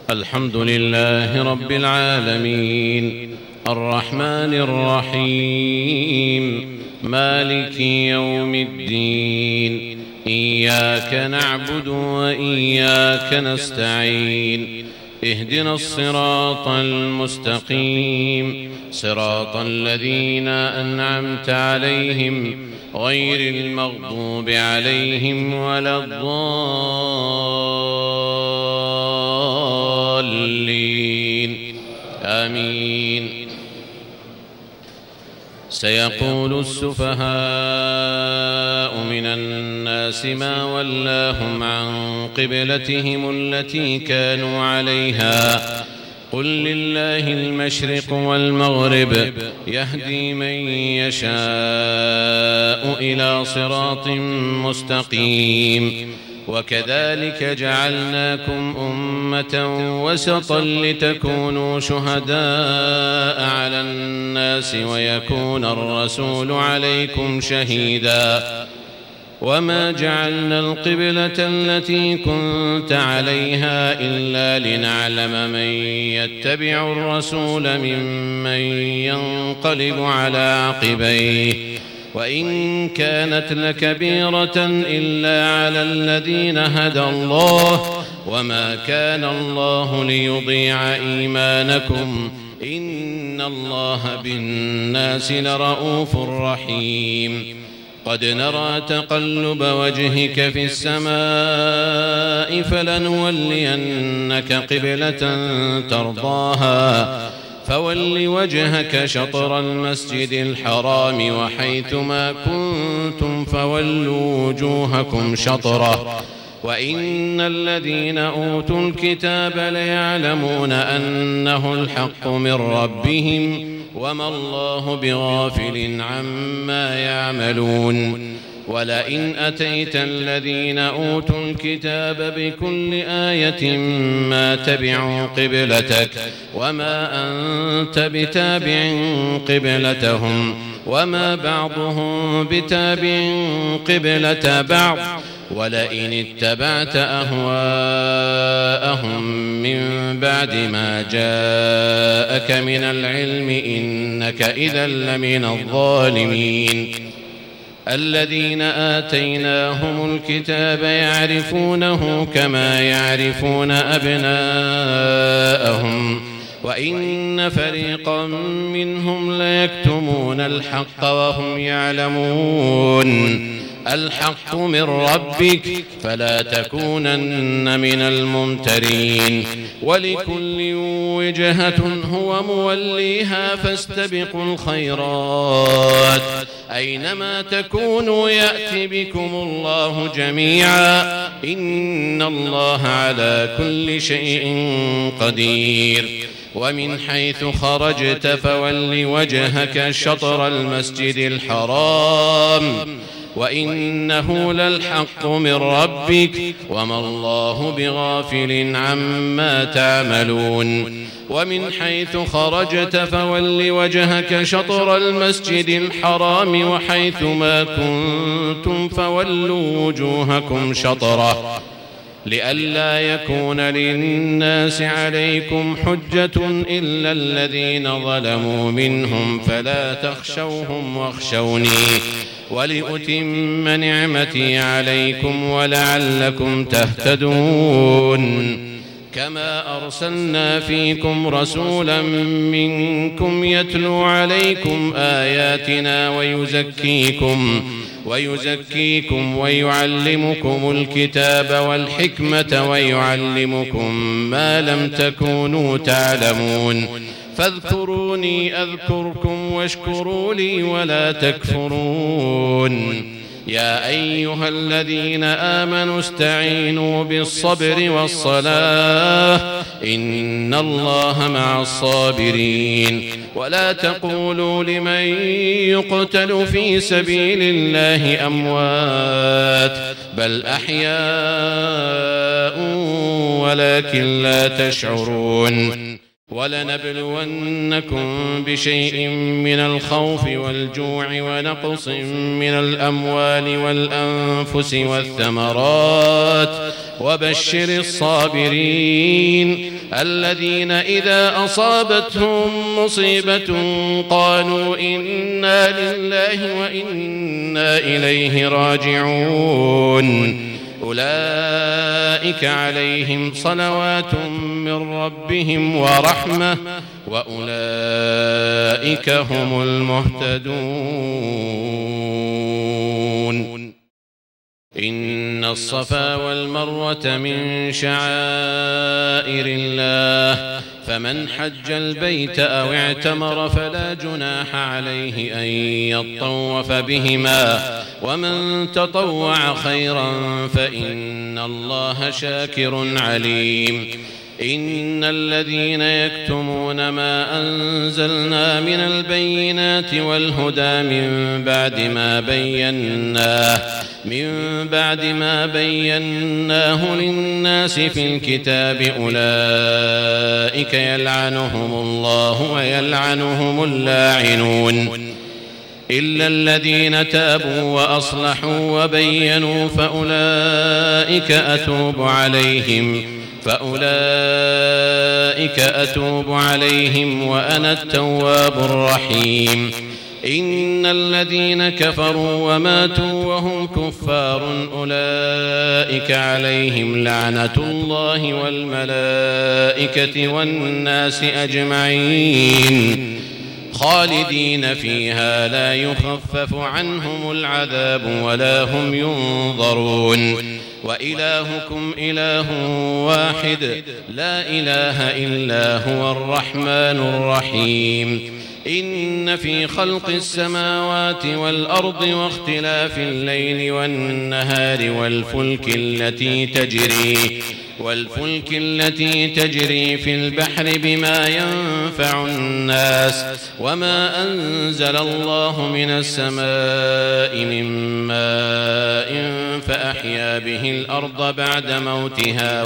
الحمد لله رب العالمين الرحمن الرحيم مالك يوم الدين إياك نعبد وإياك نستعين اهدنا الصراط المستقيم صراط الذين أنعمت عليهم غير المغضوب عليهم ولا الضالين آمين. سيقول السفهاء من الناس ما ولاهم عن قبلتهم التي كانوا عليها قل لله المشرق والمغرب يهدي من يشاء إلى صراط مستقيم. وكذلك جعلناكم أمة وسطا لتكونوا شهداء على الناس ويكون الرسول عليكم شهيدا. وما جعلنا القبلة التي كنت عليها إلا لنعلم من يتبع الرسول ممن ينقلب على عقبيه وإن كانت لكبيرة إلا على الذين هدى الله وما كان الله ليضيع إيمانكم إن الله بالناس لرؤوف رحيم. قد نرى تقلب وجهك في السماء فلنولينك قبلة ترضاها فول وجهك شطر المسجد الحرام وحيثما كنتم فولوا وجوهكم شطره وإن الذين أوتوا الكتاب ليعلمون أنه الحق من ربهم وما الله بغافل عما يعملون. ولئن أتيت الذين أوتوا الكتاب بكل آية ما تبعوا قبلتك وما أنت بتابع قبلتهم وما بعضهم بتابع قبلة بعض ولئن اتبعت أهواءهم من بعد ما جاءك من العلم إنك إذا لمن الظالمين. الذين آتيناهم الكتاب يعرفونه كما يعرفون أبناءهم وإن فريقا منهم ليكتمون الحق وهم يعلمون. الحق من ربك فلا تكونن من الممترين. ولكل وجهة هو موليها فاستبقوا الخيرات أينما تكونوا يأتي بكم الله جميعا إن الله على كل شيء قدير. ومن حيث خرجت فول وجهك شطر المسجد الحرام وإنه للحق من ربك وما الله بغافل عما تعملون. ومن حيث خرجت فول وجهك شطر المسجد الحرام وحيثما كنتم فولوا وجوهكم شطره لئلا يكون للناس عليكم حجة إلا الذين ظلموا منهم فلا تخشوهم واخشوني ولأتم نعمتي عليكم ولعلكم تهتدون. كما أرسلنا فيكم رسولا منكم يتلو عليكم آياتنا ويزكيكم ويعلمكم الكتاب والحكمة ويعلمكم ما لم تكونوا تعلمون. فاذكروني أذكركم واشكروا لي ولا تكفرون. يا أيها الذين آمنوا استعينوا بالصبر والصلاة إن الله مع الصابرين. ولا تقولوا لمن يقتل في سبيل الله أموات بل أحياء ولكن لا تشعرون. ولنبلونكم بشيء من الخوف والجوع ونقص من الأموال والأنفس والثمرات وبشر الصابرين الذين إذا أصابتهم مصيبة قالوا إنا لله وإنا إليه راجعون أولئك عليهم صلوات من ربهم ورحمة وأولئك هم المهتدون إن الصفا والمروة من شعائر الله فمن حج البيت أو اعتمر فلا جناح عليه أن يطوف بهما ومن تطوع خيرا فإن الله شاكر عليم إن الذين يكتمون ما أنزلنا من البينات والهدى من بعد ما بيناه للناس في الكتاب أولئك يلعنهم الله ويلعنهم اللاعنون إلا الذين تابوا وأصلحوا وبينوا فأولئك أتوب عليهم وأنا التواب الرحيم إن الذين كفروا وماتوا وهم كفار أولئك عليهم لعنة الله والملائكة والناس أجمعين خالدين فيها لا يخفف عنهم العذاب ولا هم ينظرون وإلهكم إله واحد لا إله إلا هو الرحمن الرحيم إن في خلق السماوات والأرض واختلاف الليل والنهار والفلك التي تجري في البحر بما ينفع الناس وما أنزل الله من السماء من ماء فأحيا به الأرض بعد موتها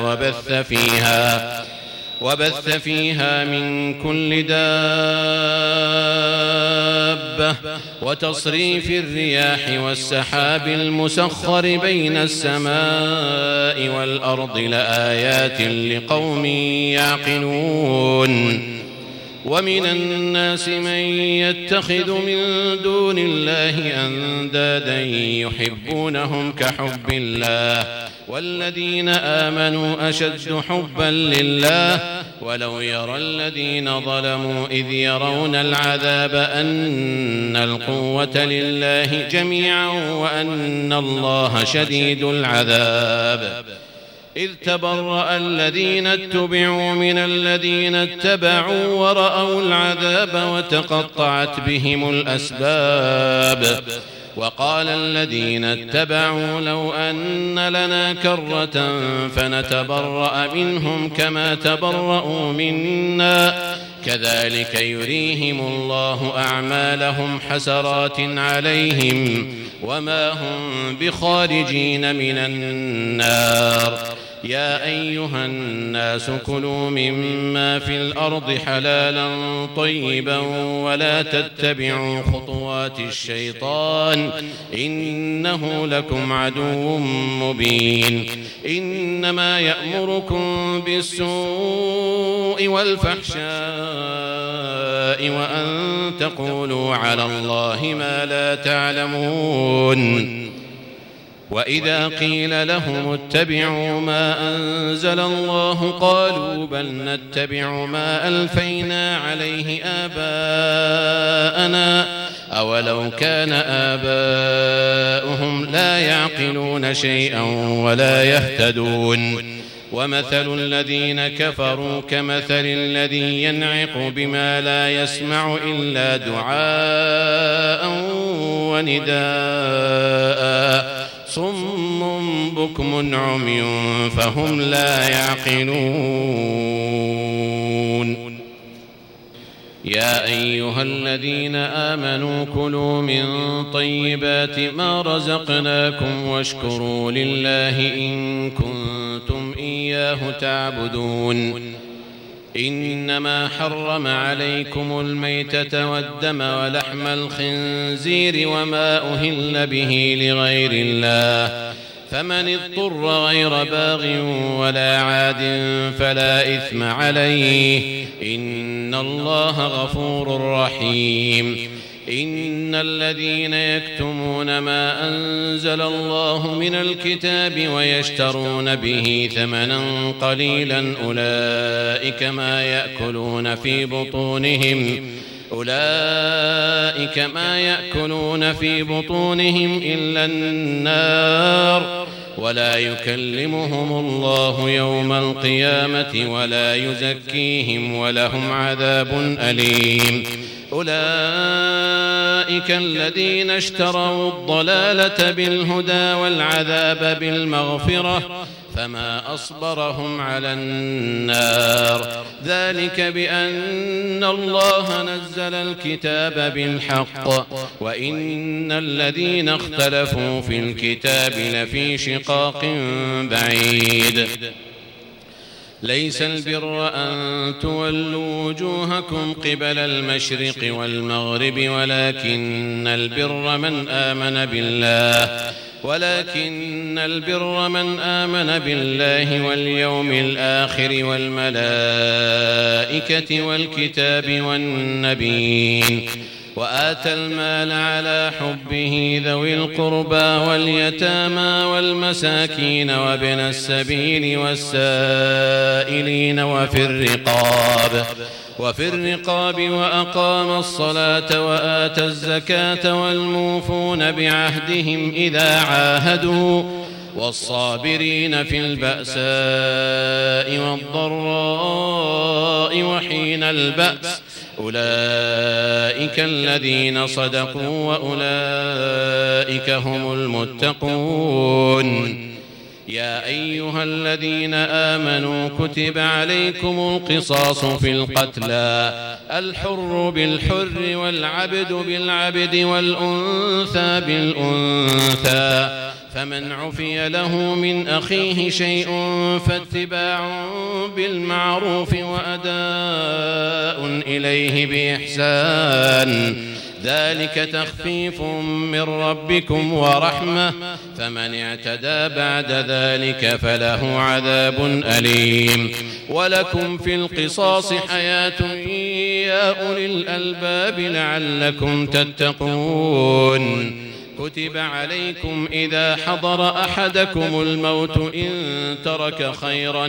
وبث فيها من كل دابة وتصريف الرياح والسحاب المسخر بين السماء والأرض لآيات لقوم يعقلون ومن الناس من يتخذ من دون الله أندادا يحبونهم كحب الله والذين آمنوا أشد حبا لله ولو يرى الذين ظلموا إذ يرون العذاب أن القوة لله جميعا وأن الله شديد العذاب إذ تبرأ الذين اتبعوا من الذين اتبعوا ورأوا العذاب وتقطعت بهم الأسباب وقال الذين اتبعوا لو أن لنا كرة فنتبرأ منهم كما تبرأوا منا كذلك يريهم الله أعمالهم حسرات عليهم وما هم بخارجين من النار يا أيها الناس كلوا مما في الأرض حلالا طيبا ولا تتبعوا خطوات الشيطان إنه لكم عدو مبين إنما يأمركم بالسوء والفحشاء وأن تقولوا على الله ما لا تعلمون وإذا قيل لهم اتبعوا ما أنزل الله قالوا بل نتبع ما ألفينا عليه آباءنا أولو كان آباؤهم لا يعقلون شيئا ولا يهتدون ومثل الذين كفروا كمثل الذي ينعق بما لا يسمع إلا دعاء ونداء صم بكم عمي فهم لا يعقلون يا أيها الذين آمنوا كلوا من طيبات ما رزقناكم واشكروا لله إن كنتم إياه تعبدون إنما حرم عليكم الميتة والدم ولحم الخنزير وما أهل به لغير الله فمن اضطر غير باغ ولا عاد فلا إثم عليه إن الله غفور رحيم إن الذين يكتمون ما أنزل الله من الكتاب ويشترون به ثمنا قليلا أولئك ما يأكلون في بطونهم إلا النار ولا يكلمهم الله يوم القيامة ولا يزكيهم ولهم عذاب أليم أولئك الذين اشتروا الضلالة بالهدى والعذاب بالمغفرة فما أصبرهم على النار ذلك بأن الله نزل الكتاب بالحق وإن الذين اختلفوا في الكتاب لفي شقاق بعيد ليس البر أن تولوا وجوهكم قبل المشرق والمغرب ولكن البر من آمن بالله واليوم الآخر والملائكة والكتاب والنبيين وآتى المال على حبه ذوي القربى واليتامى والمساكين وابن السبيل والسائلين وفي الرقاب وأقام الصلاة وآتى الزكاة والموفون بعهدهم إذا عاهدوا والصابرين في البأساء والضراء وحين البأس أولئك الذين صدقوا وأولئك هم المتقون يا أيها الذين آمنوا كتب عليكم القصاص في القتلى الحر بالحر والعبد بالعبد والأنثى بالأنثى فمن عفي له من أخيه شيء فاتباع بالمعروف وأداء إليه بإحسان ذلك تخفيف من ربكم ورحمة فمن اعتدى بعد ذلك فله عذاب أليم ولكم في القصاص حياة يا أولي الألباب لعلكم تتقون كتب عليكم إذا حضر أحدكم الموت إن ترك خيرا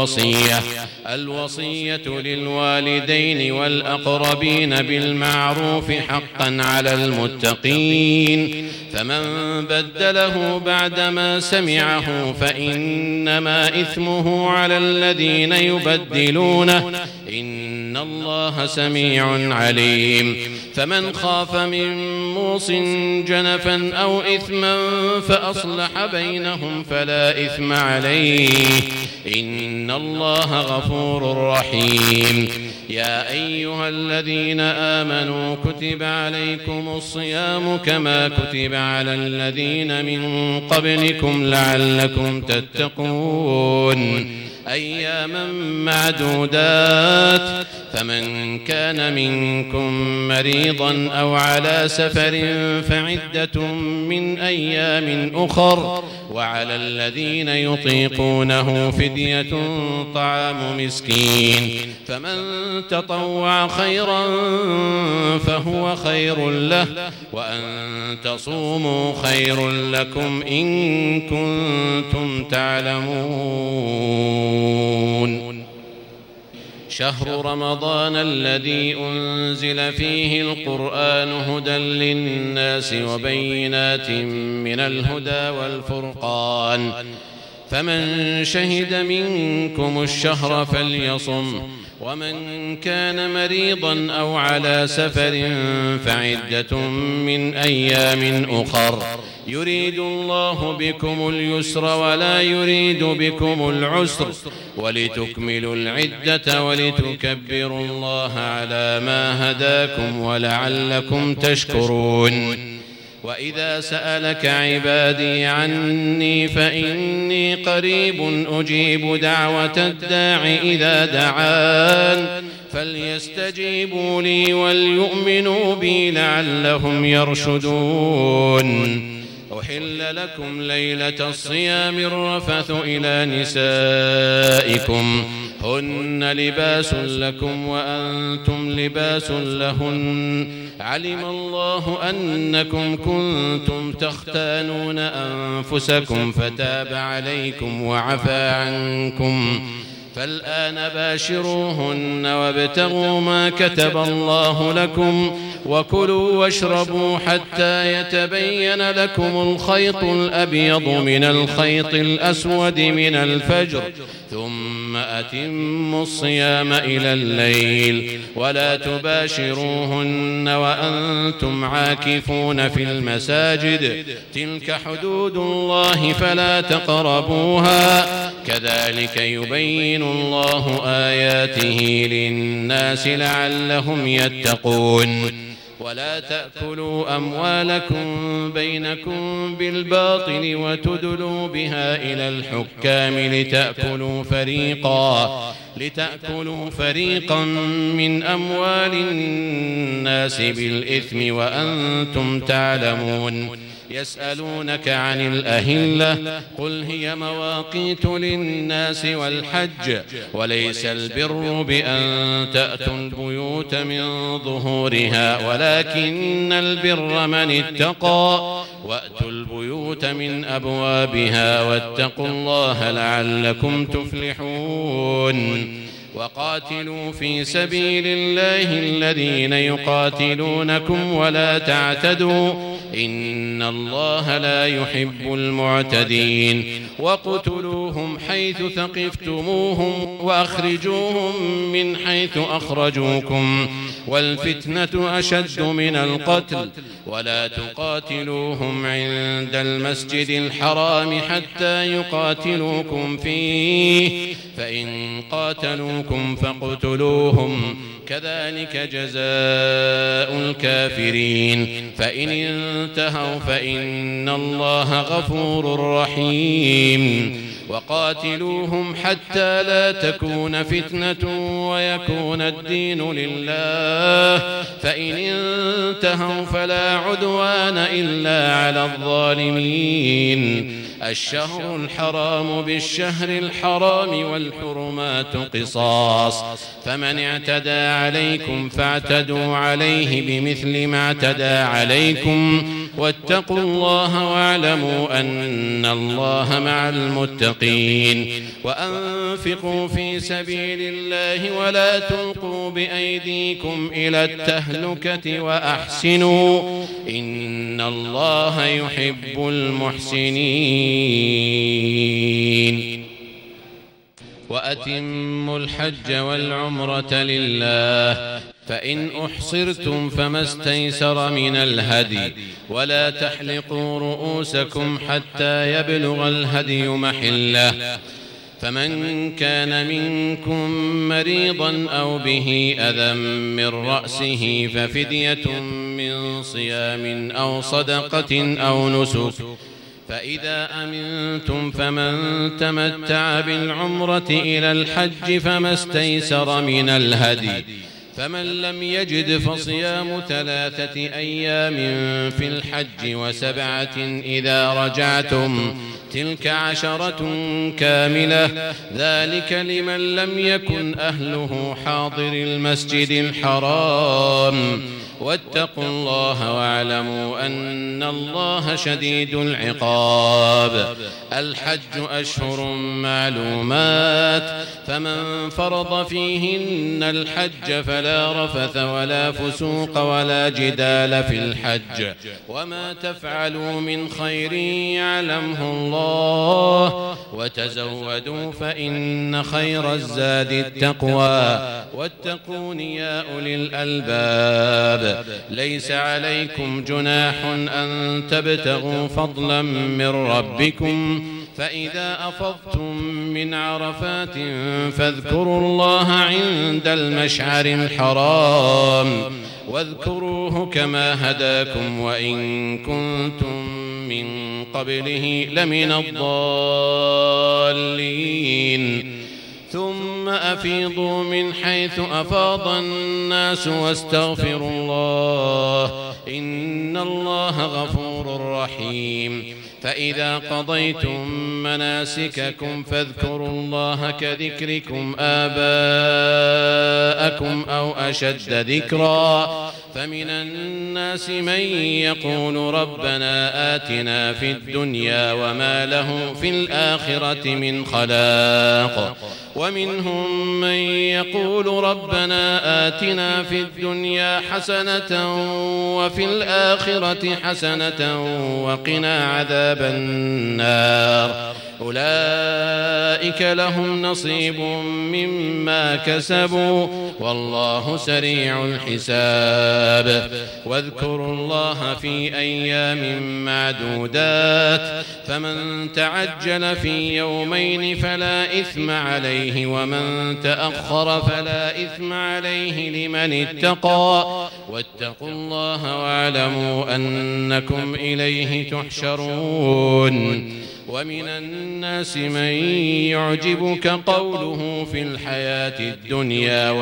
الوصية للوالدين والأقربين بالمعروف حقا على المتقين فمن بدله بعدما سمعه فإنما إثمه على الذين يبدلونه إن الله سميع عليم فمن خاف من موص جنفا أو إثما فأصلح بينهم فلا إثم عليه إن الله غفور رحيم يا أيها الذين آمنوا كتب عليكم الصيام كما كتب على الذين من قبلكم لعلكم تتقون أياما معدودات فمن كان منكم مريضا أو على سفر فعدة من أيام أخر وعلى الذين يطيقونه فدية طعام مسكين فمن تطوع خيرا فهو خير له وأن تصوموا خير لكم إن كنتم تعلمون شهر رمضان الذي أنزل فيه القرآن هدى للناس وبينات من الهدى والفرقان فمن شهد منكم الشهر فليصم ومن كان مريضا أو على سفر فعدة من أيام أخر يريد الله بكم اليسر ولا يريد بكم العسر ولتكملوا العدة ولتكبروا الله على ما هداكم ولعلكم تشكرون وإذا سألك عبادي عني فإني قريب أجيب دعوة الداع إذا دعان فليستجيبوا لي وليؤمنوا بي لعلهم يرشدون. أحل لكم ليلة الصيام الرفث إلى نسائكم هن لباس لكم وأنتم لباس لهن علم الله أنكم كنتم تختانون أنفسكم فتاب عليكم وعفى عنكم فالآن باشروهن وابتغوا ما كتب الله لكم وكلوا واشربوا حتى يتبين لكم الخيط الأبيض من الخيط الأسود من الفجر ثم أتموا الصيام إلى الليل ولا تباشروهن وأنتم عاكفون في المساجد تلك حدود الله فلا تقربوها كذلك يبين الله آياته للناس لعلهم يتقون. ولا تأكلوا أموالكم بينكم بالباطل وتدلوا بها إلى الحكام لتأكلوا فريقا من أموال الناس بالإثم وأنتم تعلمون. يسألونك عن الأهلة قل هي مواقيت للناس والحج وليس البر بأن تأتوا البيوت من ظهورها ولكن البر من اتقى وأتوا البيوت من أبوابها واتقوا الله لعلكم تفلحون. وقاتلوا في سبيل الله الذين يقاتلونكم ولا تعتدوا إن الله لا يحب المعتدين. وقتلوهم حيث ثقفتموهم وأخرجوهم من حيث أخرجوكم والفتنة أشد من القتل ولا تقاتلوهم عند المسجد الحرام حتى يقاتلوكم فيه فإن قاتلوكم فاقتلوهم كذلك جزاء الكافرين فإن انتهوا فإن الله غفور رحيم. وقاتلوهم حتى لا تكون فتنة ويكون الدين لله فإن انتهوا فلا عدوان إلا على الظالمين. الشهر الحرام بالشهر الحرام والحرمات قصاص فمن اعتدى عليكم فاعتدوا عليه بمثل ما اعتدى عليكم واتقوا الله واعلموا أن الله مع المتقين. وأنفقوا في سبيل الله ولا تلقوا بأيديكم إلى التهلكة وأحسنوا إن الله يحب المحسنين. وأتموا الحج والعمرة لله فإن أحصرتم فما استيسر من الهدي ولا تحلقوا رؤوسكم حتى يبلغ الهدي محله فمن كان منكم مريضا أو به أذى من رأسه ففدية من صيام أو صدقة أو نسك فإذا أمنتم فمن تمتع بالعمرة إلى الحج فما استيسر من الهدي فمن لم يجد فصيام 3 أيام في الحج و7 إذا رجعتم تلك 10 كاملة ذلك لمن لم يكن أهله حاضر المسجد الحرام واتقوا الله واعلموا أن الله شديد العقاب. الحج أشهر معلومات فمن فرض فيهن الحج فلا رفث ولا فسوق ولا جدال في الحج وما تفعلوا من خير يعلمه الله وتزودوا فإن خير الزاد التقوى واتقون يا أولي الألباب. ليس عليكم جناح أن تبتغوا فضلا من ربكم فإذا أفضتم من عرفات فاذكروا الله عند المشعر الحرام واذكروه كما هداكم وإن كنتم من قبله لمن الضالين ثم أفيضوا من حيث أفاض الناس واستغفروا الله إن الله غفور رحيم فإذا قضيتم مناسككم فاذكروا الله كذكركم آباءكم أو أشد ذكرا فمن الناس من يقول ربنا آتنا في الدنيا وما له في الآخرة من خلاق ومنهم من يقول ربنا آتنا في الدنيا حسنة وفي الآخرة حسنة وقنا عذاب النار أولئك لهم نصيب مما كسبوا والله سريع الحساب واذكروا الله في أيام معدودات فمن تعجل في يومين فلا إثم عليه ومن تأخر فلا إثم عليه لمن اتقى واتقوا الله واعلموا أنكم إليه تحشرون ومن الناس من يعجبك قوله في الحياة الدنيا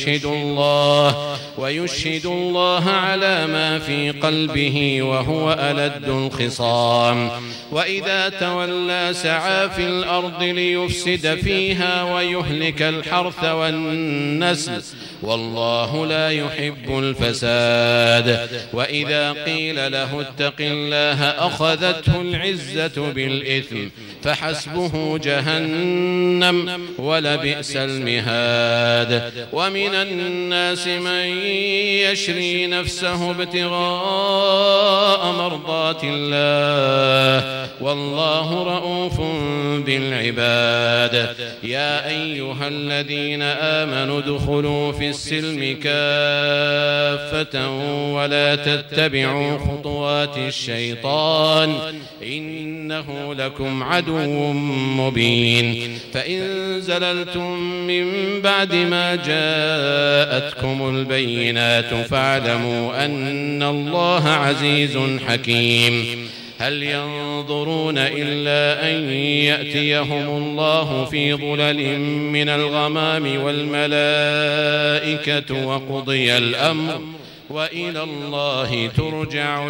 ويشهد الله على ما في قلبه وهو ألد الخصام وإذا تولى سعى في الأرض ليفسد فيها ويهلك الحرث والنسل والله لا يحب الفساد وإذا قيل له اتق الله أخذته العزة بالإثم فحسبه جهنم ولبئس المهاد ومن الناس من يشري نفسه ابتغاء مرضات الله والله رؤوف بالعباد يا أيها الذين آمنوا ادخلوا في السلم كافة ولا تتبعوا خطوات الشيطان إنه لكم عدو مبين فإن زللتم من بعد ما جاءتكم البينات فاعلموا أن الله عزيز حكيم هل ينظرون إلا أن يأتيهم الله في ظلل من الغمام والملائكة وقضي الأمر وإلى الله ترجع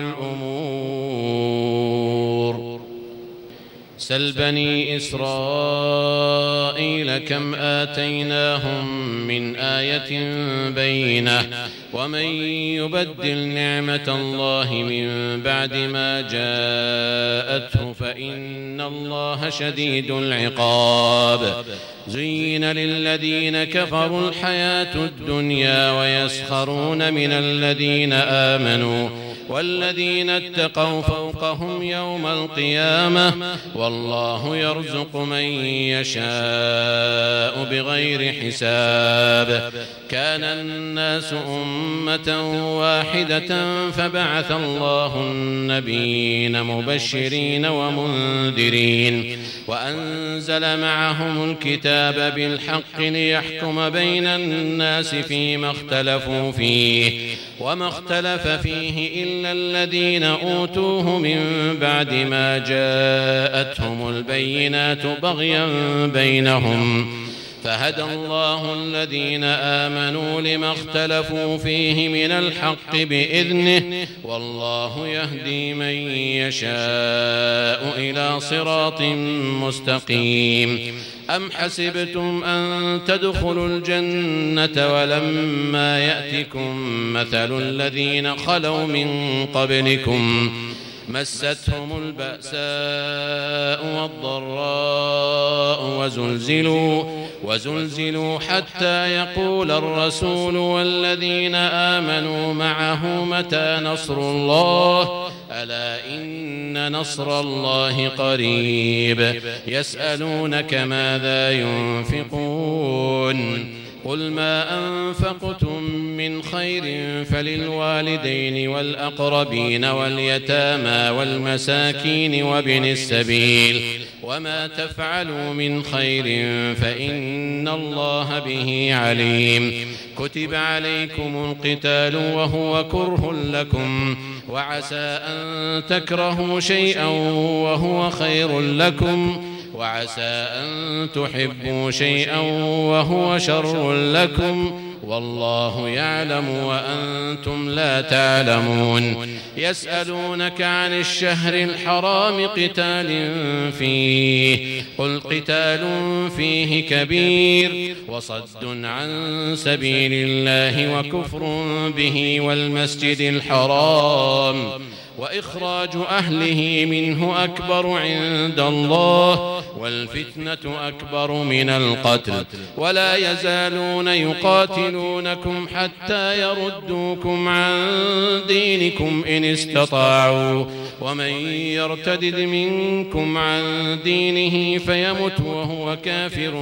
الأمور سل بني إسرائيل كم آتيناهم من آية بينة ومن يبدل نعمة الله من بعد ما جاءته فإن الله شديد العقاب زين للذين كفروا الحياة الدنيا ويسخرون من الذين آمنوا والذين اتقوا فوقهم يوم القيامة والله يرزق من يشاء بغير حساب كان الناس أمة واحدة فبعث الله النبيين مبشرين ومنذرين وأنزل معهم الكتاب بالحق ليحكم بين الناس فيما اختلفوا فيه وما اختلف فيه إلا الذين أوتوه من بعد ما جاءتهم البينات بغيا بينهم فهدى الله الذين آمنوا لما اختلفوا فيه من الحق بإذنه والله يهدي من يشاء إلى صراط مستقيم أم حسبتم أن تدخلوا الجنة ولما يأتكم مثل الذين خلوا من قبلكم مستهم البأساء والضراء وزلزلوا حتى يقول الرسول والذين آمنوا معه متى نصر الله ألا إن نصر الله قريب يسألونك ماذا ينفقون قل ما أنفقتم من خير فللوالدين والأقربين واليتامى والمساكين وابن السبيل وما تفعلوا من خير فإن الله به عليم كتب عليكم القتال وهو كره لكم وعسى أن تكرهوا شيئا وهو خير لكم وعسى أن تحبوا شيئا وهو شر لكم والله يعلم وأنتم لا تعلمون يسألونك عن الشهر الحرام قتال فيه قل قتال فيه كبير وصد عن سبيل الله وكفر به والمسجد الحرام وإخراج أهله منه أكبر عند الله والفتنة أكبر من القتل ولا يزالون يقاتلونكم حتى يردوكم عن دينكم إن استطاعوا ومن يرتد منكم عن دينه فيمت وهو كافر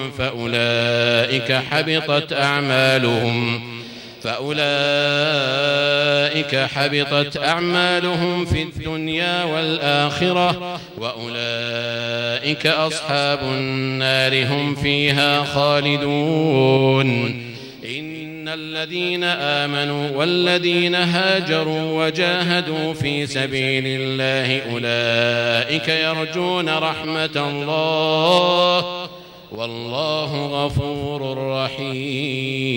فأولئك حبطت أعمالهم في الدنيا والآخرة وأولئك أصحاب النار هم فيها خالدون إن الذين آمنوا والذين هاجروا وجاهدوا في سبيل الله أولئك يرجون رحمة الله والله غفور رحيم